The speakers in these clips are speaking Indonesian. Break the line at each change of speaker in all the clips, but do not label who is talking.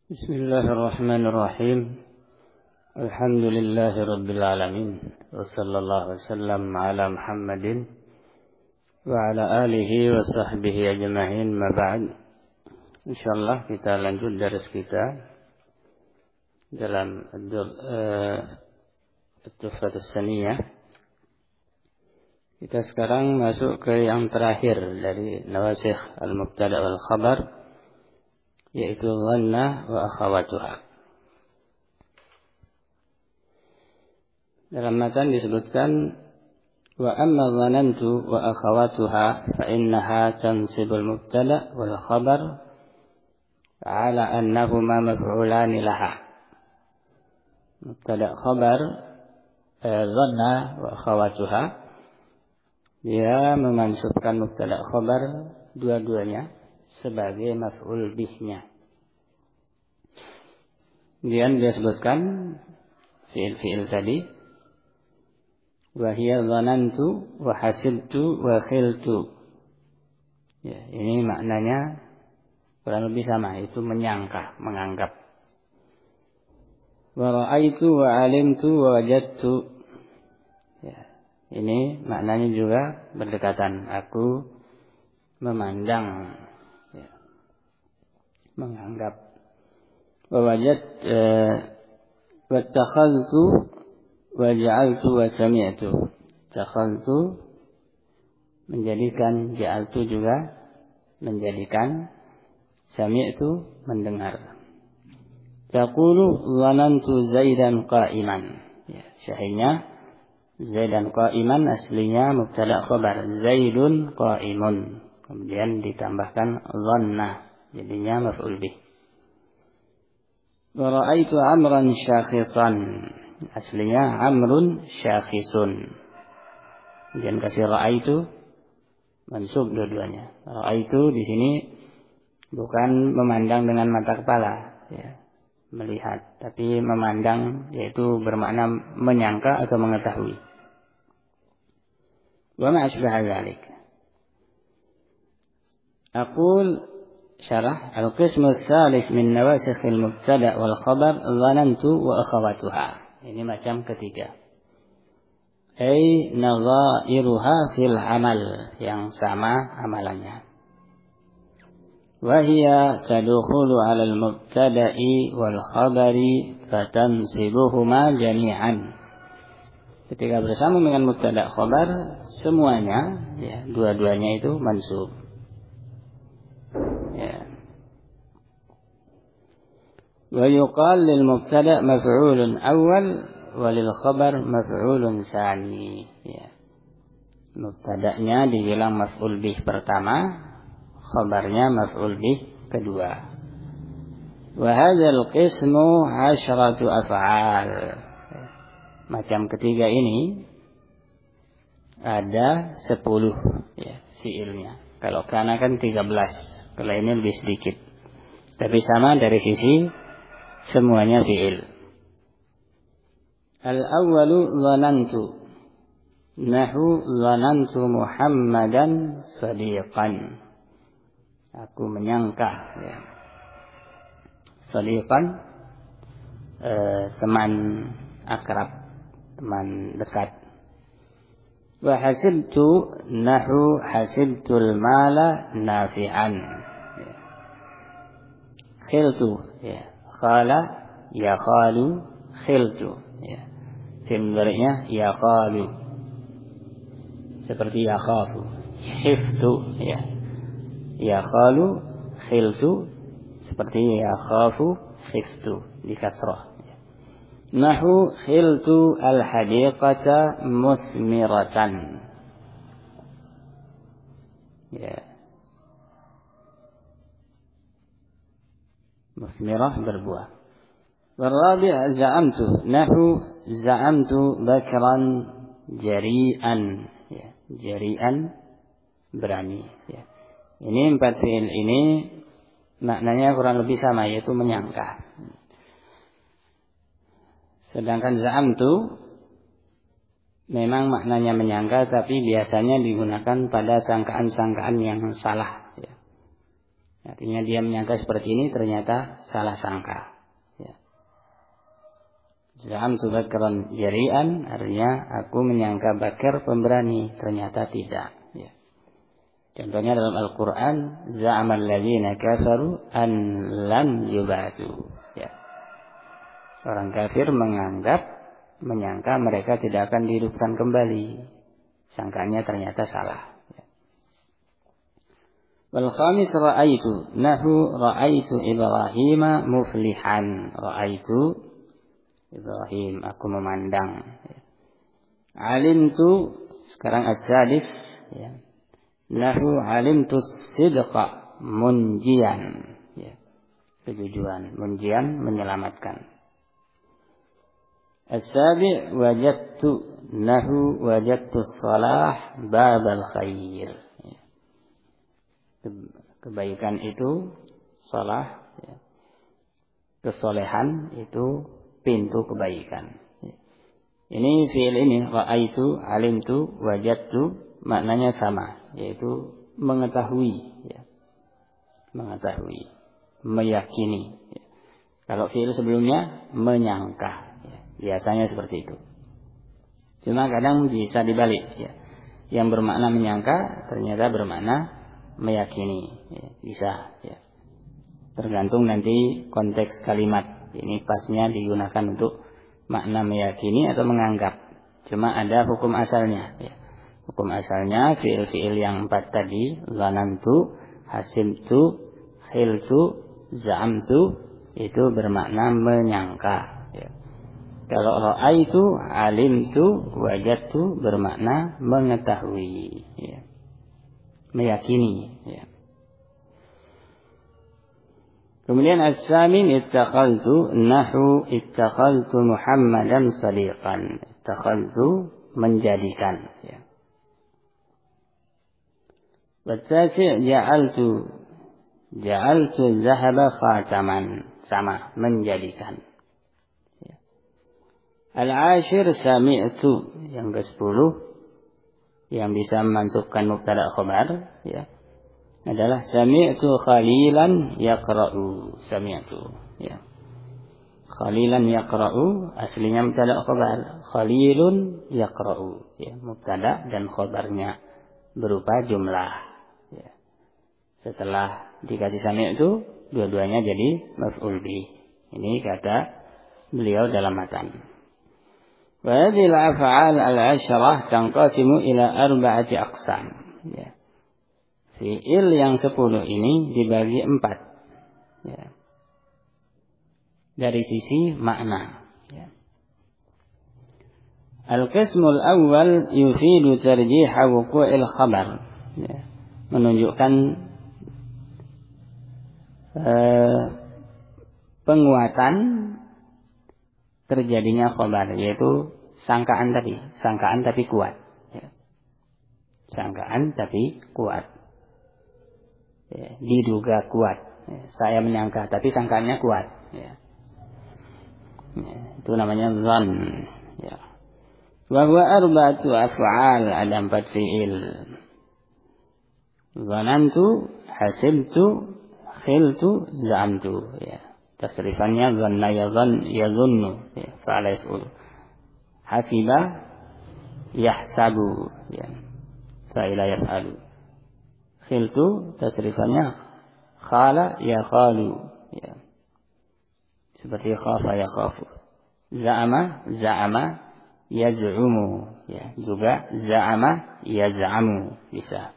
Bismillahirrahmanirrahim. Alhamdulillahi alamin. Wa sallallahu wasallam ala Muhammadin wa ala alihi wa sahbihi ajma'in. Ma ba'd. Insyaallah kita lanjut daras kita dalam Tuhfatus Saniyah. Kita sekarang masuk ke yang terakhir dari nawasikh al-mubtada' wal khabar, yaitu dhanna wa akhawatuha. Dalam matan disebutkan wa amma dhanantu wa akhawatuha fa innaha tansibul mubtada' wal khabar ala annahuma maf'ulani laha. Mubtada' khabar dhanna wa akhawatuha, dia memansubkan mubtada' khabar dua-duanya sebagai maf'ul bihnya. Kemudian dia sebutkan fi'il tadi, wa hiya dhanantu wa hasibtu wa khiltu. Ya, ini maknanya kurang lebih sama, itu menyangka, menganggap. Wa ra'aitu wa alimtu wa wajadtu. Ya, ini maknanya juga berdekatan. Aku memandang, menganggap. Wajad wattakhadtu wa ja'altu wa sami'tu. Takhadtu menjadikan, ja'altu juga menjadikan, sami'tu mendengar. Taqulu dhanantu Zaidan qa'iman. Ya, syahidnya Zaidan qa'iman aslinya mubtada' khabar, Zaidun qa'imun. Kemudian ditambahkan dhanna, jadinya maf'ul bih. Wa ra'aitu Amran syakhisan, aslinya Amrun syakhisun. Kemudian kasih ra'aitu, mansub dua-duanya. Ra'aitu di sini bukan memandang dengan mata kepala, ya, melihat, tapi memandang, yaitu bermakna menyangka atau mengetahui. Wa ma asbaha dzalik. Aqul syarah al-qismu tsalits min nawasikh al-mubtada' wal khabar dhanantu wa akhawatuha. Ini macam ketiga. Ai nadha'iruha fil amal, yang sama amalannya. Wa hiya tadkhulu 'ala al-mubtada'i wal khabari fatansibuhuma jami'an. Ketika bersama dengan mubtada' khabar, semuanya, ya, dua-duanya itu mansub. ويقال للمبتدأ مفعول أول وللخبر مفعول ثاني. Ya. Mubtada'nya dibilang maf'ul bih pertama, khabarnya maf'ul bih kedua. Wa hadzal qismu 'asyratu af'al. Macam ketiga ini ada 10, ya, fiilnya. Kalau kana kan 13, kalau ini lebih sedikit. Tapi sama dari sisi semuanya fi'il. Al-awwalu dhanantu. Nahu dhanantu Muhammadan sadiqan. Aku menyangka, ya. Sadiqan, teman akrab, teman dekat. Wa hasibtu, nahu hasibtul mala nafi'an. Khiltu, ya. Khala ya khalu khiltu, ya. Fi'il mudhari'nya ya khalu, seperti ya khafu, khiftu, ya. Ya khalu khiltu, seperti ya khafu khiftu, di kasrah, ya. Nahu khiltu al-hadiqata musmiratan. Ya. Musmirah, berbuah. Warabi' za'amtu. Nahu za'amtu bakran jari'an. Ya, jari'an, berani. Ya. Ini 4 fi'il ini maknanya kurang lebih sama, yaitu menyangka. Sedangkan za'amtu memang maknanya menyangka, tapi biasanya digunakan pada sangkaan-sangkaan yang salah. Ya. Artinya dia menyangka seperti ini, ternyata salah sangka. Ya. Za'amtu Bakran jari'an, artinya aku menyangka Bakar pemberani, ternyata tidak. Ya. Contohnya dalam Al-Quran, za'amal ladzina kafaru an lan yub'atsu. Ya. Orang kafir menyangka mereka tidak akan dihidupkan kembali. Sangkanya ternyata salah. Wal khamis ra'aitu Ibrahim muflihan. Ra'aitu Ibrahim, aku memandang. Alimtu, sekarang as-sadis, ya. Nahu alimtu sidqa munjian, ya. Kejujuran, munjian menyelamatkan. As-sabi' wajadtu salah babal khair. Kebaikan itu salah, ya. Kesolehan itu pintu kebaikan. Ini fi'il ini ra'aitu, alimtu, wajadtu maknanya sama, yaitu mengetahui, ya. Mengetahui, meyakini, ya. Kalau fi'il sebelumnya menyangka, ya. Biasanya seperti itu. Cuma kadang bisa dibalik, ya. Yang bermakna menyangka ternyata bermakna meyakini, ya. Bisa, ya. Tergantung nanti konteks kalimat. Ini pasnya digunakan untuk makna meyakini atau menganggap. Cuma ada hukum asalnya, ya. Hukum asalnya fi'il-fi'il yang 4 tadi, zanantu, hasimtu, khiltu, za'amtu, itu bermakna menyangka, ya. Kalau ra'aitu, alimtu, wajadtu bermakna mengetahui, ya. Meyakini, ya. Kemudian as-samin ittakhaltu Muhammadan sadiqan. Ittakhaltu menjadikan, ya. Wat-tasi' ja'altu zahaba khataman, sama menjadikan, ya. Al-ashir sami'tu, yang ke-10 yang bisa memasukkan mubtada khabar, ya, adalah sami'tu khalilan yaqra'u. Sami'tu, ya. Khalilan yaqra'u aslinya mubtada khabar, khalilun yaqra'u, ya, mubtada dan khabarnya berupa jumlah, ya. Setelah dikasih sami'tu, dua-duanya jadi maf'ul bih. Ini kata beliau dalam matan. وهذه الأفعال العشرة تنقسم إلى 4 أقسام. Ya. Fi'il yang 10 ini dibagi 4. Ya. Dari sisi makna. Ya. Al-qismul awal yufidu tarjih wuqu'il khabar. Ya. Menunjukkan penguatan terjadinya khabar, yaitu sangkaan tapi kuat, ya. Sangkaan tapi kuat, ya. Diduga kuat, ya. Saya menyangka tapi sangkaannya kuat, ya. Ya, itu namanya zan, ya. Wa huwa arba'atu af'al, ada 4 fi'il. Zanantu, hasibtu, khiltu, za'amtu, ya. Tasrifannya zanna yazunnu, ya, fa'ala yaf'ul. Hasiba yahsabu, ya, fa'ila yaf'alu. Khiltu tasrifannya khala yakhalu, ya. Seperti khafa yakhafu. Za'ama yaz'umu, ya. Juga za'ama yaz'amu, bisa.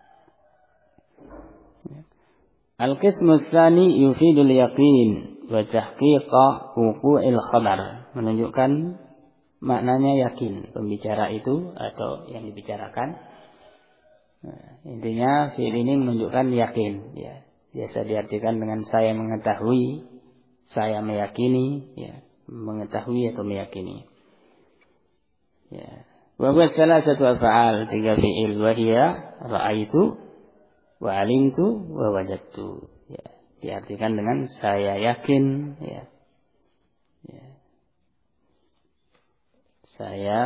Al-qismu tsani yufidul yaqin wa tahqiqa wuqu'il khabar, menunjukkan maknanya yakin pembicara itu atau yang dibicarakan. Nah, intinya fi'il ini menunjukkan yakin, ya. Biasa diartikan dengan saya mengetahui, saya meyakini, ya. Mengetahui atau meyakini, ya. Wa huwa salasatu af'al, 3 fi'il, wa hiya ra'aitu wa alimtu wa wajadtu, ya. Diartikan dengan saya yakin, ya. Ya. Saya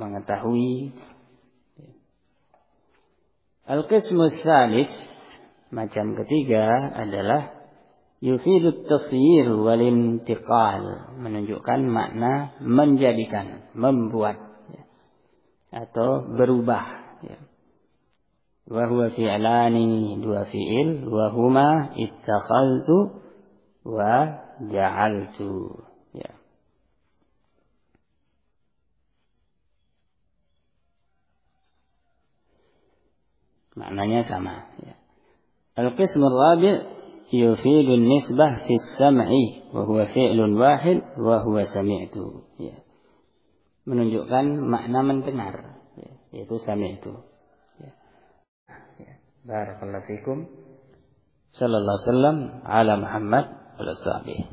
mengetahui. Al-qismu tsalits, macam ketiga adalah yufidut tasyir wal intiqal, menunjukkan makna menjadikan, membuat, ya, atau berubah, ya. Wa huwa fi'lani, dua fi'il, wa huma ittakhaltu wa ja'altu, ya. Maknanya sama, ya. Al-qismu ar-rabi' yufidu an-nisbah fi as-sam'i wa huwa fi'lun wahid wa huwa sami'tu, ya. Menunjukkan makna mendengar, ya, yaitu sami'tu, ya. Ya. Barakallahu fikum. Sallallahu alaihi wasallam ala Muhammad wa alihi.